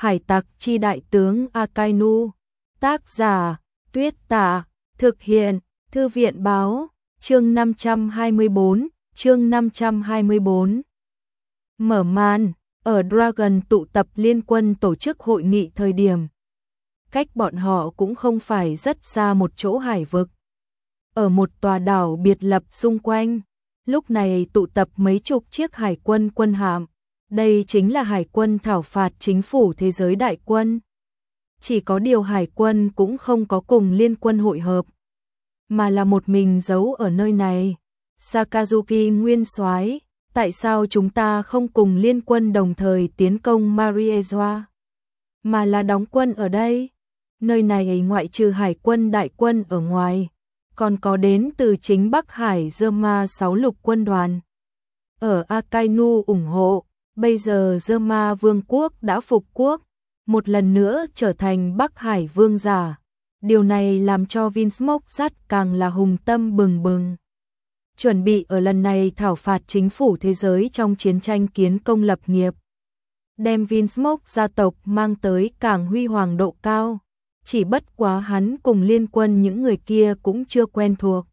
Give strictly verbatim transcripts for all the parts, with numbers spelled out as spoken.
Hải tặc chi đại tướng Akainu. Tác giả, Tuyết Tạ. Thực hiện, Thư viện báo. Chương năm trăm hai mươi bốn, chương năm trăm hai mươi bốn. Mở màn, ở Dragon tụ tập liên quân tổ chức hội nghị thời điểm. Cách bọn họ cũng không phải rất xa một chỗ hải vực. Ở một tòa đảo biệt lập xung quanh, lúc này tụ tập mấy chục chiếc hải quân quân hạm. Đây chính là hải quân thảo phạt chính phủ thế giới đại quân. Chỉ có điều hải quân cũng không có cùng liên quân hội hợp, mà là một mình giấu ở nơi này. Sakazuki nguyên soái, tại sao chúng ta không cùng liên quân đồng thời tiến công Mariejoa, mà là đóng quân ở đây? Nơi này ngoại trừ hải quân đại quân ở ngoài, còn có đến từ chính Bắc Hải Zerma sáu lục quân đoàn. Ở Akainu ủng hộ, bây giờ Zerma vương quốc đã phục quốc, một lần nữa trở thành Bắc Hải vương giả. Điều này làm cho Vinsmoke càng là hùng tâm bừng bừng. Chuẩn bị ở lần này thảo phạt chính phủ thế giới trong chiến tranh kiến công lập nghiệp. Đem Vinsmoke gia tộc mang tới càng huy hoàng độ cao. Chỉ bất quá hắn cùng liên quân những người kia cũng chưa quen thuộc.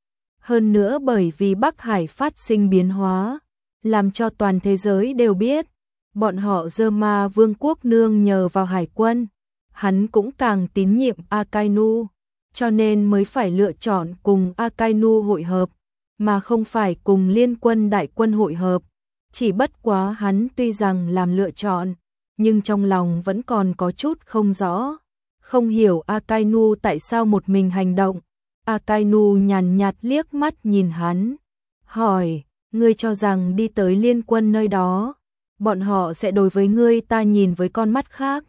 Hơn nữa bởi vì Bắc Hải phát sinh biến hóa, làm cho toàn thế giới đều biết, bọn họ Zerma vương quốc nương nhờ vào hải quân. Hắn cũng càng tín nhiệm Akainu, cho nên mới phải lựa chọn cùng Akainu hội hợp, mà không phải cùng liên quân đại quân hội hợp. Chỉ bất quá hắn tuy rằng làm lựa chọn, nhưng trong lòng vẫn còn có chút không rõ, không hiểu Akainu tại sao một mình hành động. Akainu nhàn nhạt liếc mắt nhìn hắn, hỏi, ngươi cho rằng đi tới liên quân nơi đó, bọn họ sẽ đối với ngươi ta nhìn với con mắt khác.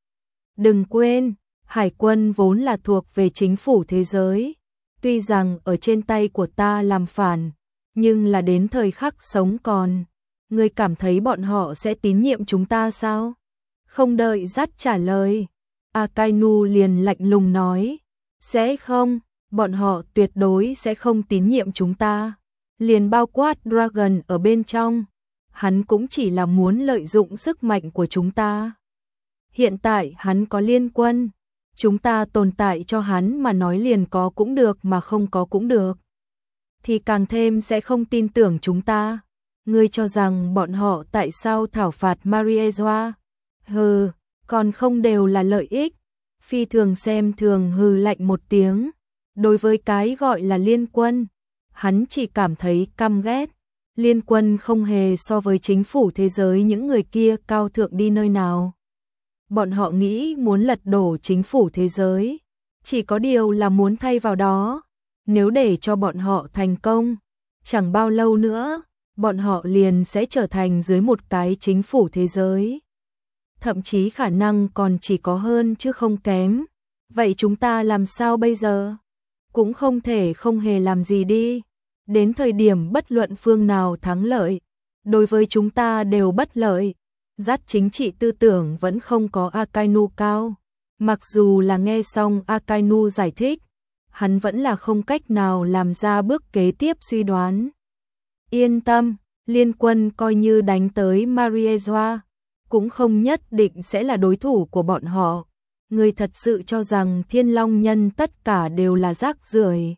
Đừng quên, hải quân vốn là thuộc về chính phủ thế giới. Tuy rằng ở trên tay của ta làm phản, nhưng là đến thời khắc sống còn. Ngươi cảm thấy bọn họ sẽ tín nhiệm chúng ta sao? Không đợi dắt trả lời, Akainu liền lạnh lùng nói, sẽ không, bọn họ tuyệt đối sẽ không tín nhiệm chúng ta. Liền bao quát Dragon ở bên trong, hắn cũng chỉ là muốn lợi dụng sức mạnh của chúng ta. Hiện tại hắn có liên quân, chúng ta tồn tại cho hắn mà nói liền có cũng được mà không có cũng được, thì càng thêm sẽ không tin tưởng chúng ta. Ngươi cho rằng bọn họ tại sao thảo phạt Mariejoa? Hừ, còn không đều là lợi ích. Phi thường xem thường hừ lạnh một tiếng. Đối với cái gọi là liên quân, hắn chỉ cảm thấy căm ghét. Liên quân không hề so với chính phủ thế giới những người kia cao thượng đi nơi nào. Bọn họ nghĩ muốn lật đổ chính phủ thế giới, chỉ có điều là muốn thay vào đó. Nếu để cho bọn họ thành công, chẳng bao lâu nữa, bọn họ liền sẽ trở thành dưới một cái chính phủ thế giới. Thậm chí khả năng còn chỉ có hơn chứ không kém. Vậy chúng ta làm sao bây giờ? Cũng không thể không hề làm gì đi. Đến thời điểm bất luận phương nào thắng lợi, đối với chúng ta đều bất lợi. Dắt chính trị tư tưởng vẫn không có Akainu cao. Mặc dù là nghe xong Akainu giải thích, hắn vẫn là không cách nào làm ra bước kế tiếp suy đoán. Yên tâm, liên quân coi như đánh tới Mariejoa, cũng không nhất định sẽ là đối thủ của bọn họ. Ngươi thật sự cho rằng Thiên Long nhân tất cả đều là rác rưởi?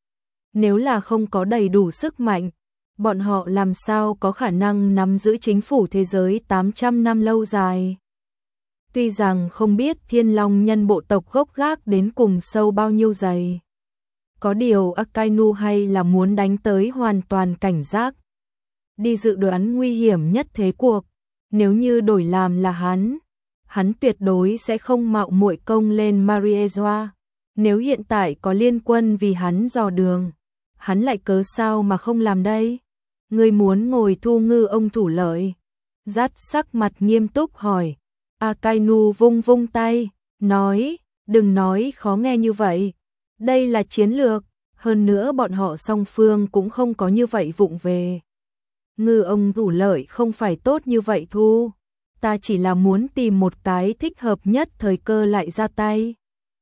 Nếu là không có đầy đủ sức mạnh, bọn họ làm sao có khả năng nắm giữ chính phủ thế giới tám trăm năm lâu dài? Tuy rằng không biết Thiên Long nhân bộ tộc gốc gác đến cùng sâu bao nhiêu dày. Có điều Akainu hay là muốn đánh tới hoàn toàn cảnh giác. Đi dự đoán nguy hiểm nhất thế cuộc. Nếu như đổi làm là hắn, hắn tuyệt đối sẽ không mạo muội công lên Mariejoa. Nếu hiện tại có liên quân vì hắn dò đường, hắn lại cớ sao mà không làm đây? Ngươi muốn ngồi thu ngư ông thủ lợi? Dắt sắc mặt nghiêm túc hỏi. Akainu vung vung tay, nói, đừng nói khó nghe như vậy. Đây là chiến lược, hơn nữa bọn họ song phương cũng không có như vậy vụng về. Ngư ông thủ lợi không phải tốt như vậy thu. Ta chỉ là muốn tìm một cái thích hợp nhất thời cơ lại ra tay.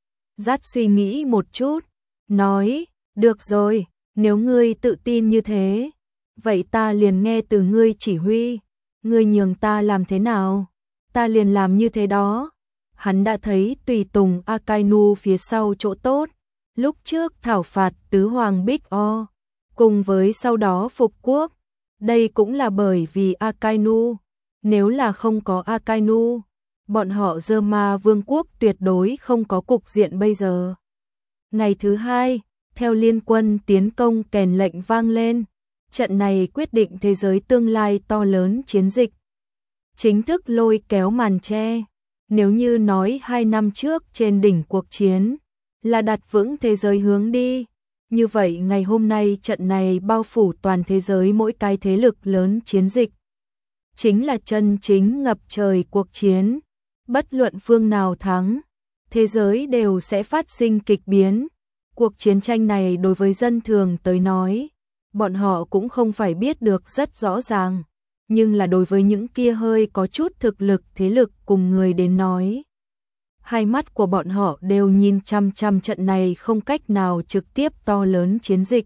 Dắt suy nghĩ một chút, nói, được rồi, nếu ngươi tự tin như thế, vậy ta liền nghe từ ngươi chỉ huy. Ngươi nhường ta làm thế nào? ta liền làm như thế đó. Hắn đã thấy tùy tùng Akainu phía sau chỗ tốt, lúc trước thảo phạt tứ hoàng Big O, cùng với sau đó phục quốc. Đây cũng là bởi vì Akainu, nếu là không có Akainu, bọn họ Dơ-ma vương quốc tuyệt đối không có cục diện bây giờ. Ngày thứ hai, theo liên quân tiến công kèn lệnh vang lên, trận này quyết định thế giới tương lai to lớn chiến dịch. Chính thức lôi kéo màn che, nếu như nói hai năm trước trên đỉnh cuộc chiến, là đặt vững thế giới hướng đi. Như vậy ngày hôm nay trận này bao phủ toàn thế giới mỗi cái thế lực lớn chiến dịch. Chính là chân chính ngập trời cuộc chiến, bất luận phương nào thắng, thế giới đều sẽ phát sinh kịch biến. Cuộc chiến tranh này đối với dân thường tới nói, bọn họ cũng không phải biết được rất rõ ràng, nhưng là đối với những kia hơi có chút thực lực thế lực cùng người đến nói. Hai mắt của bọn họ đều nhìn chăm chăm trận này không cách nào trực tiếp to lớn chiến dịch.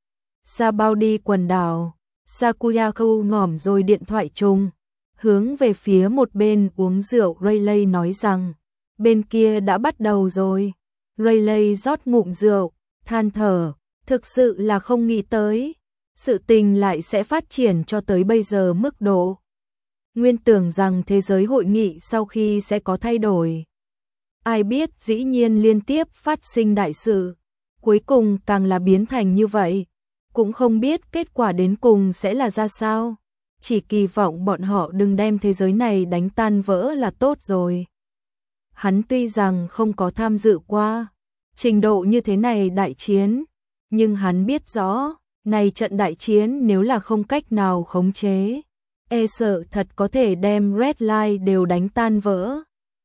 Sa bao đi quần đảo, Sakuyaku ngỏm rồi điện thoại chung, hướng về phía một bên uống rượu Rayleigh nói rằng, bên kia đã bắt đầu rồi. Rayleigh rót ngụm rượu, than thở, thực sự là không nghĩ tới, sự tình lại sẽ phát triển cho tới bây giờ mức độ. Nguyên tưởng rằng thế giới hội nghị sau khi sẽ có thay đổi. Ai biết dĩ nhiên liên tiếp phát sinh đại sự, cuối cùng càng là biến thành như vậy, cũng không biết kết quả đến cùng sẽ là ra sao. Chỉ kỳ vọng bọn họ đừng đem thế giới này đánh tan vỡ là tốt rồi. Hắn tuy rằng không có tham dự qua trình độ như thế này đại chiến, nhưng hắn biết rõ, này trận đại chiến nếu là không cách nào khống chế, e sợ thật có thể đem Red Line đều đánh tan vỡ.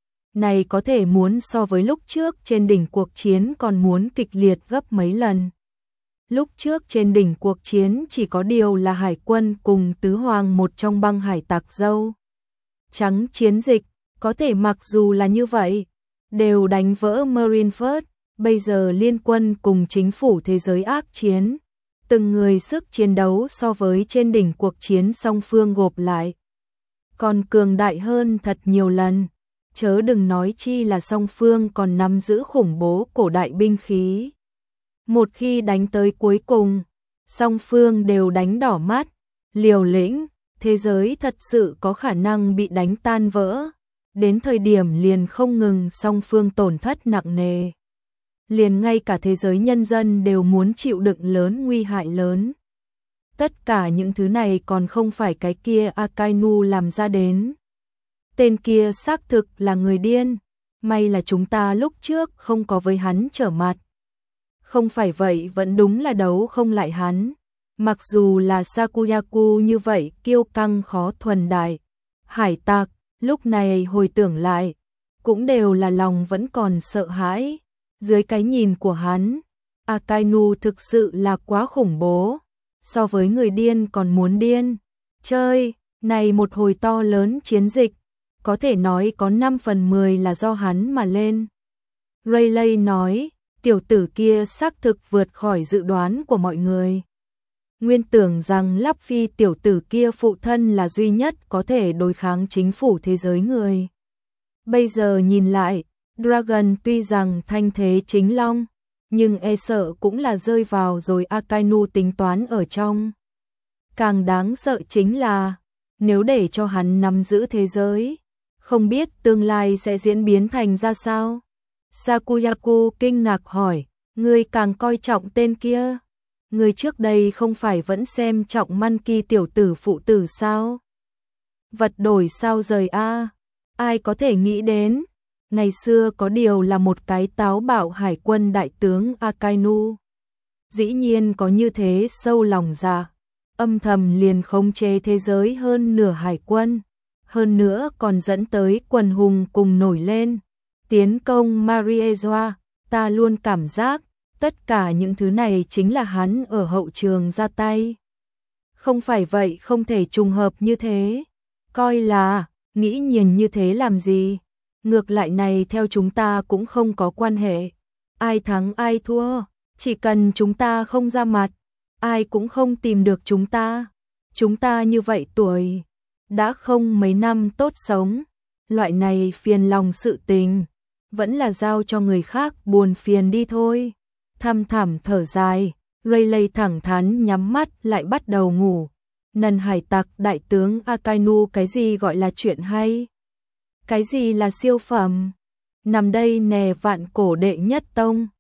Này có thể muốn so với lúc trước trên đỉnh cuộc chiến còn muốn kịch liệt gấp mấy lần. Lúc trước trên đỉnh cuộc chiến chỉ có điều là hải quân cùng tứ hoàng một trong băng hải tặc dâu trắng chiến dịch, có thể mặc dù là như vậy, đều đánh vỡ Marineford, bây giờ liên quân cùng chính phủ thế giới ác chiến, từng người sức chiến đấu so với trên đỉnh cuộc chiến song phương gộp lại, còn cường đại hơn thật nhiều lần, chớ đừng nói chi là song phương còn nắm giữ khủng bố cổ đại binh khí. Một khi đánh tới cuối cùng, song phương đều đánh đỏ mắt, liều lĩnh, thế giới thật sự có khả năng bị đánh tan vỡ. Đến thời điểm liền không ngừng song phương tổn thất nặng nề. Liền ngay cả thế giới nhân dân đều muốn chịu đựng lớn nguy hại lớn. Tất cả những thứ này còn không phải cái kia Akainu làm ra đến. Tên kia xác thực là người điên, may là chúng ta lúc trước không có với hắn trở mặt. Không phải vậy vẫn đúng là đấu không lại hắn. Mặc dù là Sakuyaku như vậy kiêu căng khó thuần đại, hải tặc, lúc này hồi tưởng lại, cũng đều là lòng vẫn còn sợ hãi. Dưới cái nhìn của hắn, Akainu thực sự là quá khủng bố, so với người điên còn muốn điên. Chơi, này một hồi to lớn chiến dịch, có thể nói có năm phần mười là do hắn mà lên. Rayleigh nói, tiểu tử kia xác thực vượt khỏi dự đoán của mọi người. Nguyên tưởng rằng Lắp Phi tiểu tử kia phụ thân là duy nhất có thể đối kháng chính phủ thế giới người. Bây giờ nhìn lại, Dragon tuy rằng thanh thế chính long, nhưng e sợ cũng là rơi vào rồi Akainu tính toán ở trong. Càng đáng sợ chính là, nếu để cho hắn nắm giữ thế giới, không biết tương lai sẽ diễn biến thành ra sao. Sakuyaku kinh ngạc hỏi, ngươi càng coi trọng tên kia. Người trước đây không phải vẫn xem trọng Monkey tiểu tử phụ tử sao? Vật đổi sao rời a? Ai có thể nghĩ đến, ngày xưa có điều là một cái táo bạo hải quân đại tướng Akainu. Dĩ nhiên có như thế sâu lòng dạ, âm thầm liền khống chế thế giới hơn nửa hải quân, hơn nữa còn dẫn tới quần hùng cùng nổi lên, tiến công Mariejoa. Ta luôn cảm giác tất cả những thứ này chính là hắn ở hậu trường ra tay. Không phải vậy không thể trùng hợp như thế. Coi là, nghĩ nhìn như thế làm gì. Ngược lại này theo chúng ta cũng không có quan hệ. Ai thắng ai thua, chỉ cần chúng ta không ra mặt, ai cũng không tìm được chúng ta. Chúng ta như vậy tuổi, đã không mấy năm tốt sống. loại này phiền lòng sự tình, vẫn là giao cho người khác buồn phiền đi thôi. Thăm thẳm thở dài, Rayleigh thẳng thắn nhắm mắt lại bắt đầu ngủ. Nần hải tặc đại tướng Akainu, cái gì gọi là chuyện hay? Cái gì là siêu phẩm? Nằm đây nè vạn cổ đệ nhất tông.